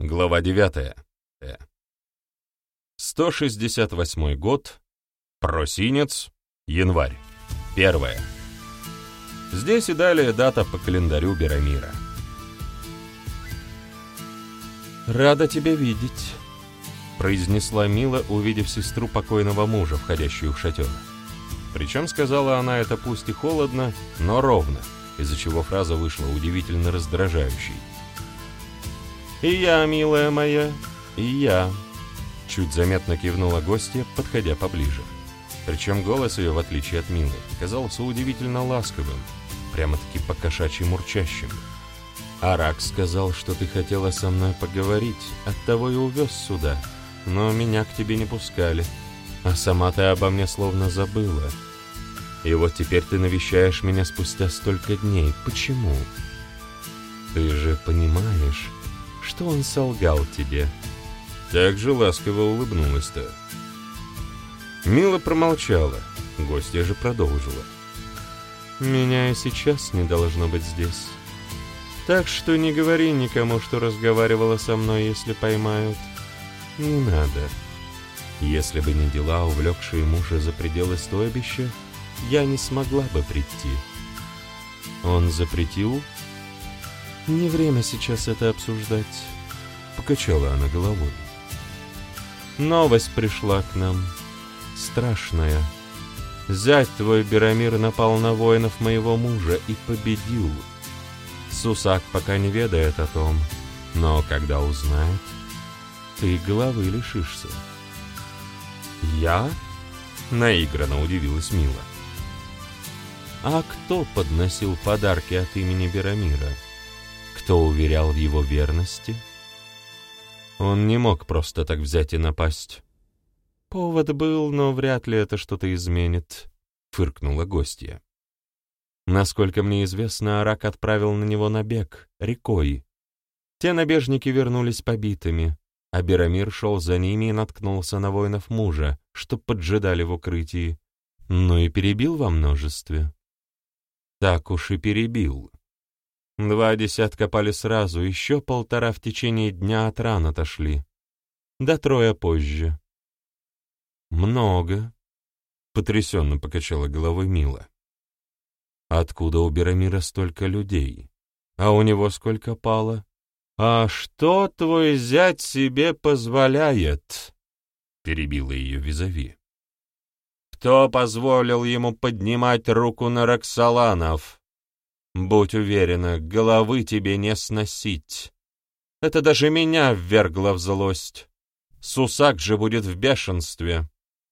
Глава 9. 168 год. Просинец. Январь. 1. Здесь и далее дата по календарю Берамира. «Рада тебя видеть», — произнесла Мила, увидев сестру покойного мужа, входящую в шатер. Причем сказала она это пусть и холодно, но ровно, из-за чего фраза вышла удивительно раздражающей. «И я, милая моя, и я», — чуть заметно кивнула гостья, подходя поближе. Причем голос ее, в отличие от Милы, казался удивительно ласковым, прямо-таки по-кошачьи мурчащим. «Арак сказал, что ты хотела со мной поговорить, оттого и увез сюда, но меня к тебе не пускали, а сама ты обо мне словно забыла. И вот теперь ты навещаешь меня спустя столько дней. Почему? Ты же понимаешь, что он солгал тебе?» Так же ласково улыбнулась-то. Мила промолчала, гостья же продолжила. «Меня и сейчас не должно быть здесь. Так что не говори никому, что разговаривала со мной, если поймают. Не надо. Если бы не дела, увлекшие мужа за пределы стойбища, я не смогла бы прийти. Он запретил? Не время сейчас это обсуждать», — покачала она головой. «Новость пришла к нам. Страшная. Зять твой Берамир напал на воинов моего мужа и победил. Сусак пока не ведает о том, но когда узнает, ты головы лишишься». «Я?» — наигранно удивилась Мила. «А кто подносил подарки от имени Берамира? Кто уверял в его верности?» Он не мог просто так взять и напасть. «Повод был, но вряд ли это что-то изменит», — фыркнула гостья. «Насколько мне известно, Арак отправил на него набег, рекой. Те набежники вернулись побитыми, а Берамир шел за ними и наткнулся на воинов мужа, что поджидали в укрытии, но и перебил во множестве. Так уж и перебил. 2 десятка пали сразу, еще 1,5 в течение дня от ран отошли. Да 3 позже». «Много», — потрясенно покачала головой Мила. «Откуда у Берамира столько людей? А у него сколько пало?» «А что твой зять себе позволяет?» — перебила ее визави. «Кто позволил ему поднимать руку на Роксоланов? Будь уверена, головы тебе не сносить. Это даже меня ввергло в злость. Сусак же будет в бешенстве».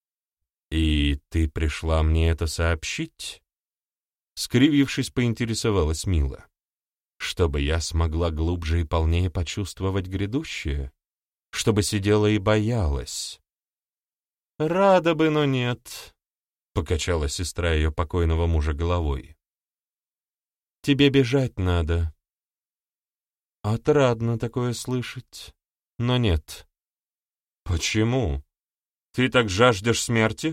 «И ты пришла мне это сообщить?» Скривившись, поинтересовалась Мила. «Чтобы я смогла глубже и полнее почувствовать грядущее? Чтобы сидела и боялась?» «Рада бы, но нет», — покачала сестра ее покойного мужа головой. «Тебе бежать надо». «Отрадно такое слышать, но нет». «Почему? Ты так жаждешь смерти?»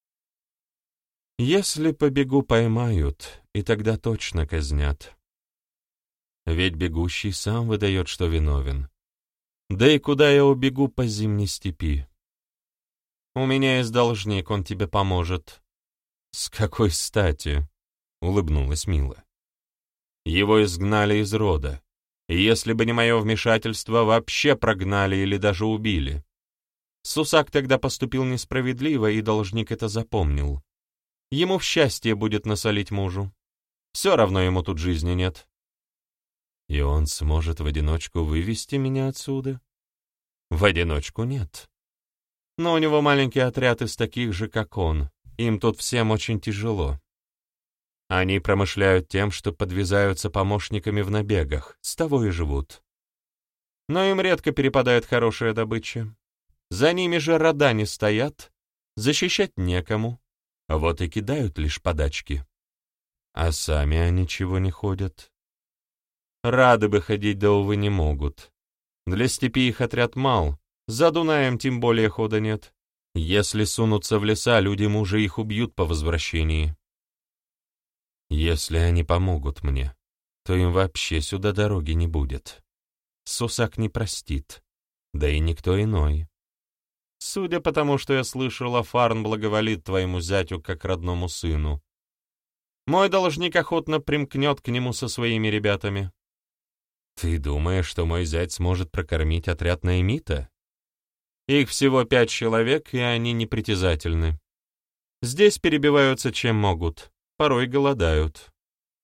«Если побегу, поймают, и тогда точно казнят. Ведь бегущий сам выдает, что виновен. Да и куда я убегу по зимней степи? У меня есть должник, он тебе поможет». «С какой стати?» — улыбнулась Мила. «Его изгнали из рода, и если бы не мое вмешательство, вообще прогнали или даже убили. Сусак тогда поступил несправедливо, и должник это запомнил. Ему в счастье будет насолить мужу. Все равно ему тут жизни нет». «И он сможет в одиночку вывести меня отсюда?» «В одиночку нет. Но у него маленький отряд из таких же, как он. Им тут всем очень тяжело. Они промышляют тем, что подвязаются помощниками в набегах, с того и живут. Но им редко перепадает хорошая добыча. За ними же рода не стоят, защищать некому, вот и кидают лишь подачки. А сами они чего не ходят? Рады бы ходить, да, увы, не могут. Для степи их отряд мал, за Дунаем тем более хода нет. Если сунутся в леса, люди мужа их убьют по возвращении. Если они помогут мне, то им вообще сюда дороги не будет. Сусак не простит. Да и никто иной. Судя по тому, что я слышала, Фарн благоволит твоему зятю как родному сыну. Мой должник охотно примкнет к нему со своими ребятами. Ты думаешь, что мой зять сможет прокормить отряд Наэмита? Их всего 5 человек, и они непритязательны. Здесь перебиваются чем могут, порой голодают.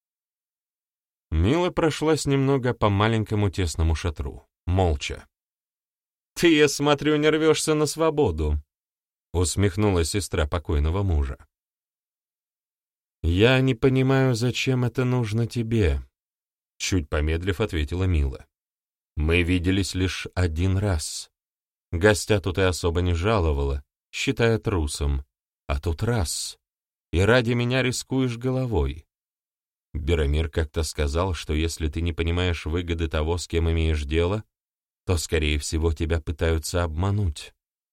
Мила прошлась немного по маленькому тесному шатру, молча. «Ты, я смотрю, не рвешься на свободу», — усмехнулась сестра покойного мужа. «Я не понимаю, зачем это нужно тебе», — чуть помедлив ответила Мила. «Мы виделись лишь один раз. Гостя тут и особо не жаловала, считая трусом. А тут раз, и ради меня рискуешь головой. Берамир как-то сказал, что если ты не понимаешь выгоды того, с кем имеешь дело, то, скорее всего, тебя пытаются обмануть».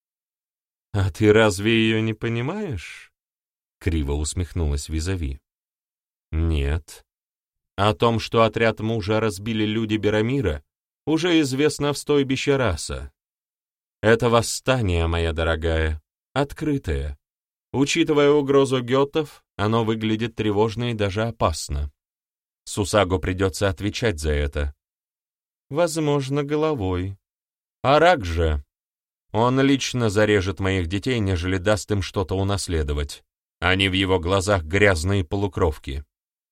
«А ты разве ее не понимаешь?» — криво усмехнулась Визави. «Нет. О том, что отряд мужа разбили люди Берамира, уже известно в стойбище Раса. Это восстание, моя дорогая, открытое. Учитывая угрозу гётов, оно выглядит тревожно и даже опасно. Сусагу придется отвечать за это. Возможно, головой. А Рак же. Он лично зарежет моих детей, нежели даст им что-то унаследовать. Они в его глазах грязные полукровки.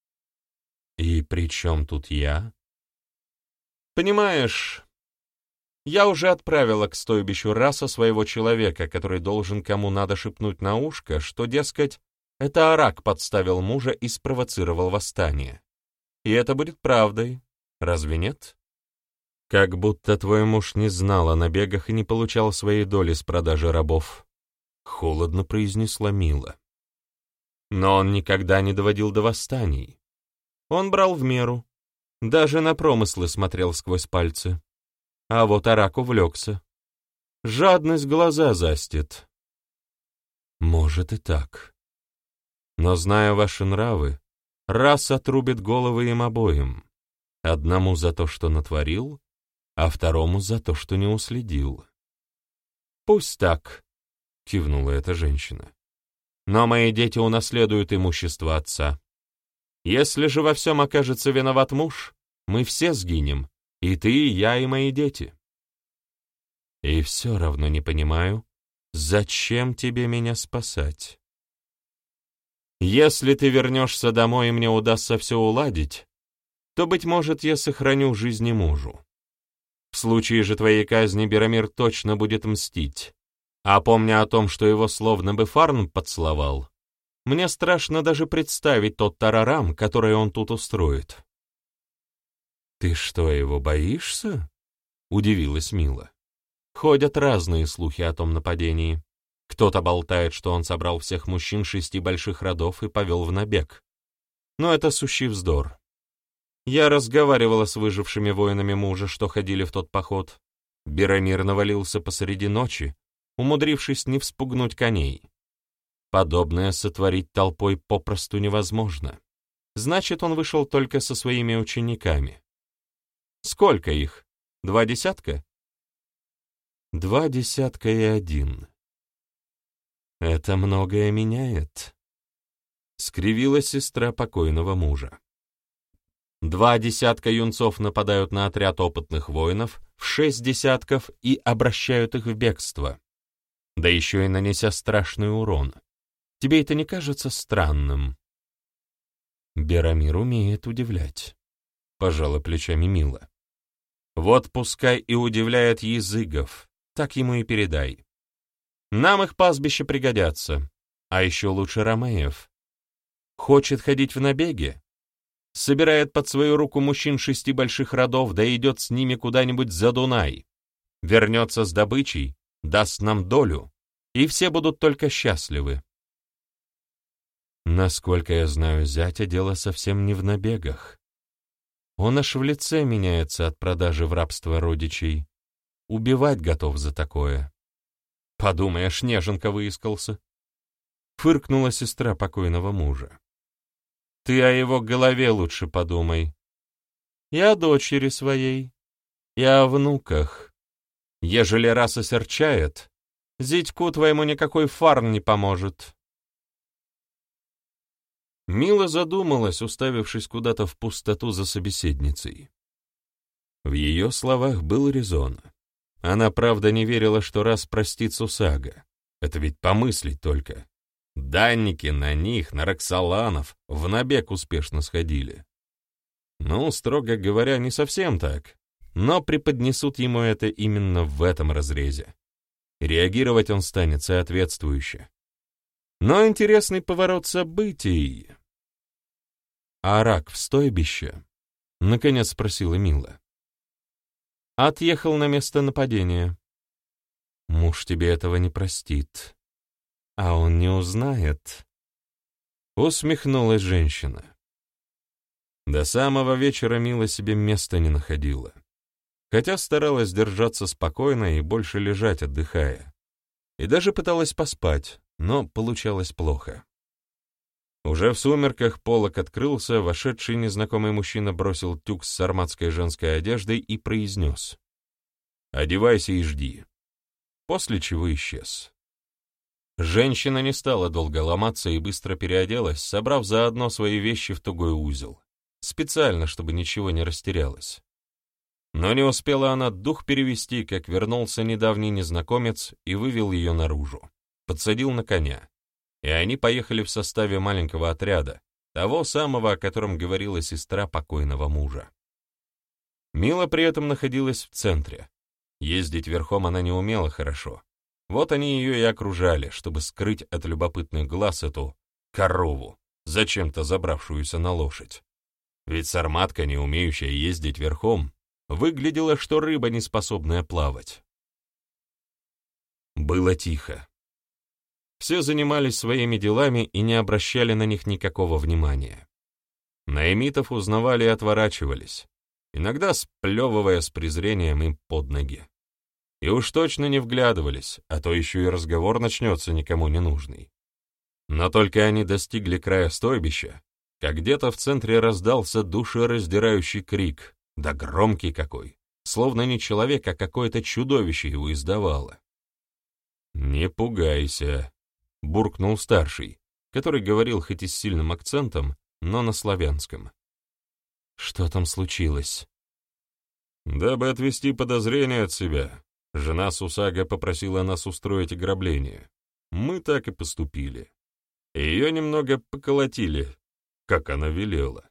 И при чем тут я? Понимаешь, я уже отправила к стойбищу Раса своего человека, который должен кому надо шепнуть на ушко, что, дескать, это Арак подставил мужа и спровоцировал восстание. И это будет правдой, разве нет? Как будто твой муж не знал о набегах и не получал своей доли с продажи рабов. Холодно произнесла Мила. Но он никогда не доводил до восстаний. Он брал в меру. Даже на промыслы смотрел сквозь пальцы. А вот Арак увлекся. Жадность глаза застит. Может и так. Но, зная ваши нравы, Рас отрубит головы им обоим. Одному за то, что натворил, а второму за то, что не уследил. «Пусть так», — кивнула эта женщина. «Но мои дети унаследуют имущество отца. Если же во всем окажется виноват муж, мы все сгинем, и ты, и я, и мои дети. И все равно не понимаю, зачем тебе меня спасать? Если ты вернешься домой, и мне удастся все уладить, то, быть может, я сохраню жизни мужу. В случае же твоей казни Берамир точно будет мстить. А помня о том, что его словно бы Фарн поцеловал, мне страшно даже представить тот тарарам, который он тут устроит». «Ты что, его боишься?» — удивилась Мила. Ходят разные слухи о том нападении. Кто-то болтает, что он собрал всех мужчин 6 больших родов и повел в набег. Но это сущий вздор. Я разговаривала с выжившими воинами мужа, что ходили в тот поход. Берамир навалился посреди ночи, умудрившись не вспугнуть коней. Подобное сотворить толпой попросту невозможно. Значит, он вышел только со своими учениками. Сколько их? 2 десятка? 2 десятка и 1. Это многое меняет. Скривилась сестра покойного мужа. 2 десятка юнцов нападают на отряд опытных воинов в 6 десятков и обращают их в бегство. Да еще и нанеся страшный урон. Тебе это не кажется странным? Берамир умеет удивлять. Пожала плечами Мила. Вот пускай и удивляет языгов, так ему и передай. Нам их пастбища пригодятся, а еще лучше ромеев. Хочет ходить в набеги? Собирает под свою руку мужчин 6 больших родов, да идет с ними куда-нибудь за Дунай. Вернется с добычей, даст нам долю, и все будут только счастливы. Насколько я знаю зятя, дело совсем не в набегах. Он аж в лице меняется от продажи в рабство родичей. Убивать готов за такое. Подумаешь, неженка выискался. Фыркнула сестра покойного мужа. Ты о его голове лучше подумай. И о дочери своей, и о внуках. Ежели раз осерчает, зятьку твоему никакой фарн не поможет». Мила задумалась, уставившись куда-то в пустоту за собеседницей. В ее словах был резон. Она, правда, не верила, что раз простит Сусага. Это ведь помыслить только. Данники на них, на Роксоланов, в набег успешно сходили. Ну, строго говоря, не совсем так, но преподнесут ему это именно в этом разрезе. Реагировать он станет соответствующе. Но интересный поворот событий. «А рак в стойбище?» — наконец спросила Мила. «Отъехал на место нападения. Муж тебе этого не простит. А он не узнает». Усмехнулась женщина. До самого вечера Мила себе места не находила. Хотя старалась держаться спокойно и больше лежать, отдыхая. И даже пыталась поспать, но получалось плохо. Уже в сумерках полог открылся, вошедший незнакомый мужчина бросил тюк с сарматской женской одеждой и произнес: «Одевайся и жди», после чего исчез. Женщина не стала долго ломаться и быстро переоделась, собрав заодно свои вещи в тугой узел, специально, чтобы ничего не растерялось. Но не успела она дух перевести, как вернулся недавний незнакомец и вывел ее наружу, подсадил на коня. И они поехали в составе маленького отряда, того самого, о котором говорила сестра покойного мужа. Мила при этом находилась в центре. Ездить верхом она не умела хорошо. Вот они ее и окружали, чтобы скрыть от любопытных глаз эту корову, зачем-то забравшуюся на лошадь. Ведь сарматка, не умеющая ездить верхом, выглядела, что рыба, не способная плавать. Было тихо. Все занимались своими делами и не обращали на них никакого внимания. Наэмитов узнавали и отворачивались, иногда сплевывая с презрением им под ноги. И уж точно не вглядывались, а то еще и разговор начнется никому не нужный. Но только они достигли края стойбища, как где-то в центре раздался душераздирающий крик, да громкий какой, словно не человек, а какое-то чудовище его издавало. «Не пугайся», — буркнул старший, который говорил хоть и с сильным акцентом, но на славянском. «Что там случилось?» «Дабы отвести подозрения от себя, жена Сусага попросила нас устроить ограбление. Мы так и поступили. Ее немного поколотили, как она велела».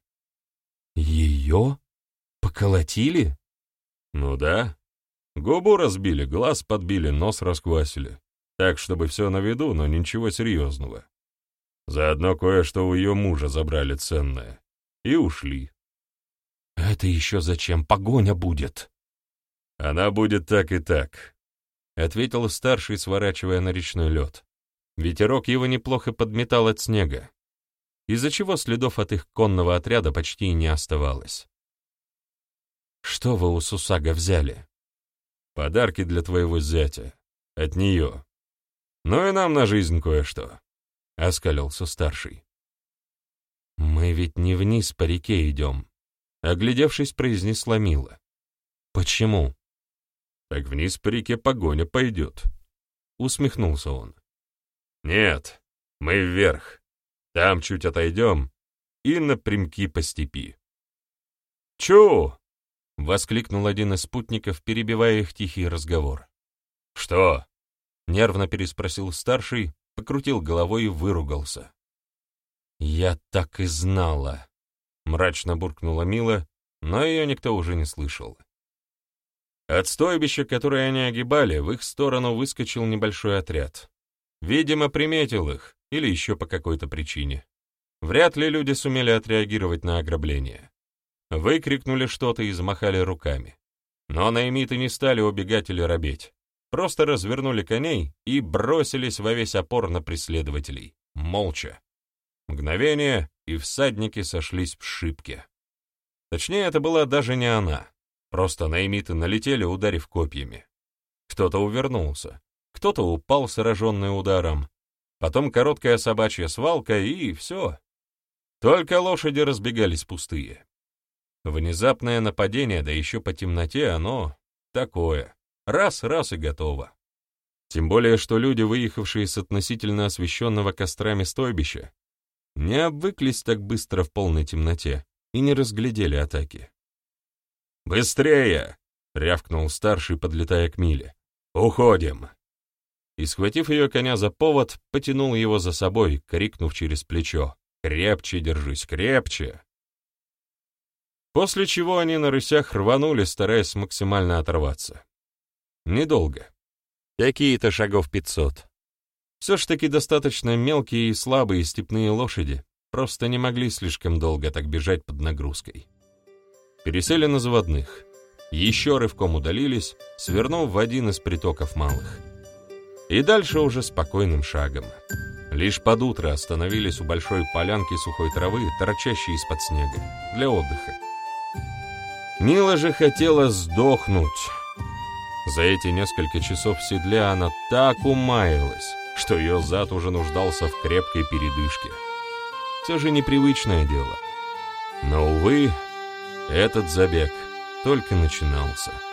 «Ее? Поколотили?» «Ну да. Губу разбили, глаз подбили, нос расквасили. Так, чтобы все на виду, но ничего серьезного. Заодно кое-что у ее мужа забрали ценное. И ушли». «Это еще зачем? Погоня будет!» «Она будет так и так», — ответил старший, сворачивая на речной лед. Ветерок его неплохо подметал от снега, из-за чего следов от их конного отряда почти и не оставалось. «Что вы у Сусага взяли?» «Подарки для твоего зятя. От нее. Ну и нам на жизнь кое-что», — оскалился старший. «Мы ведь не вниз по реке идем», — оглядевшись, произнесла Мила. «Почему?» «Так вниз по реке погоня пойдет», — усмехнулся он. «Нет, мы вверх. Там чуть отойдем и напрямки по степи». «Чу!» — воскликнул один из спутников, перебивая их тихий разговор. «Что?» — нервно переспросил старший, покрутил головой и выругался. «Я так и знала!» — мрачно буркнула Мила, но ее никто уже не слышал. От стойбища, которое они огибали, в их сторону выскочил небольшой отряд. Видимо, приметил их, или еще по какой-то причине. Вряд ли люди сумели отреагировать на ограбление. Выкрикнули что-то и замахали руками. Но наэмиты не стали убегать или робеть. Просто развернули коней и бросились во весь опор на преследователей. Молча. Мгновение, и всадники сошлись в шибке. Точнее, это была даже не она. Просто наэмиты налетели, ударив копьями. Кто-то увернулся, кто-то упал, сраженный ударом. Потом короткая собачья свалка, и все. Только лошади разбегались пустые. Внезапное нападение, да еще по темноте, оно такое. Раз и готово. Тем более, что люди, выехавшие с относительно освещенного кострами стойбища, не обвыклись так быстро в полной темноте и не разглядели атаки. «Быстрее!» — рявкнул старший, подлетая к Миле. «Уходим!» И, схватив ее коня за повод, потянул его за собой, крикнув через плечо: «Крепче держись, крепче!» После чего они на рысях рванули, стараясь максимально оторваться. Недолго. Какие-то шагов 500. Все ж таки достаточно мелкие и слабые степные лошади просто не могли слишком долго так бежать под нагрузкой. Пересели на заводных. Еще рывком удалились, свернув в один из притоков малых. И дальше уже спокойным шагом. Лишь под утро остановились у большой полянки сухой травы, торчащей из-под снега, для отдыха. Мила же хотела сдохнуть. За эти несколько часов в седле она так умаялась, что ее зад уже нуждался в крепкой передышке. Все же непривычное дело. Но, увы, этот забег только начинался.